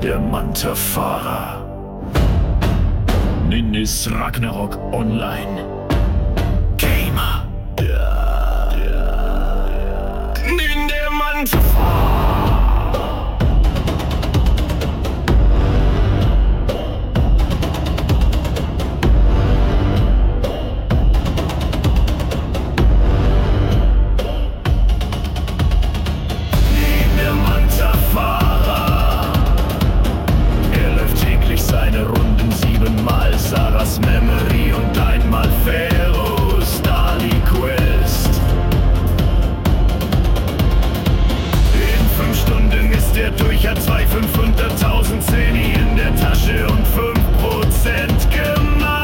der Mantafahrer. Ninnis Ragnarok Online. Gamer. Nin der Mantafahrer. Seine Runden 7-mal Sarahs Memory und einmal Pharaohs Dali Quest. In 5 Stunden ist er durch, hat 500.000 Zeni in der Tasche und 5% gemacht.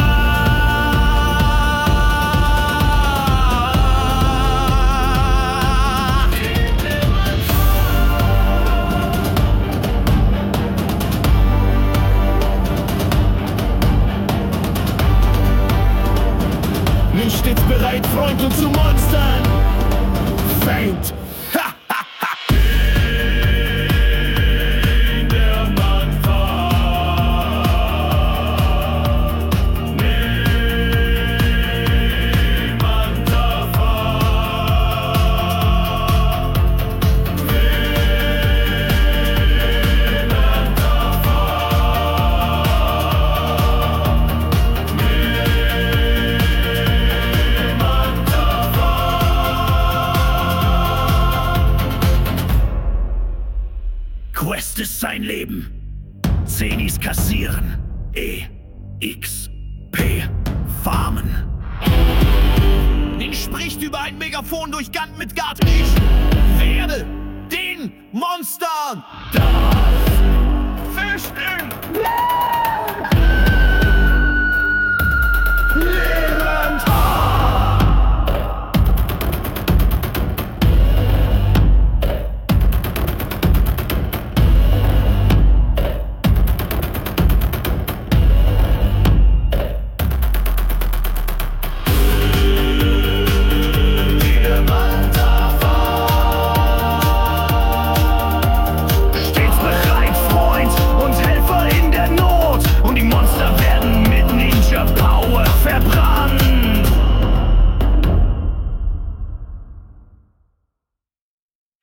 Nin stets bereit, Freunde zu monstern. Fängt. Quest ist sein Leben. Zenis kassieren. EXP farmen. Nin spricht über ein Megafon durch Gant mit Gart. Ich werde den Monstern Das fürchten.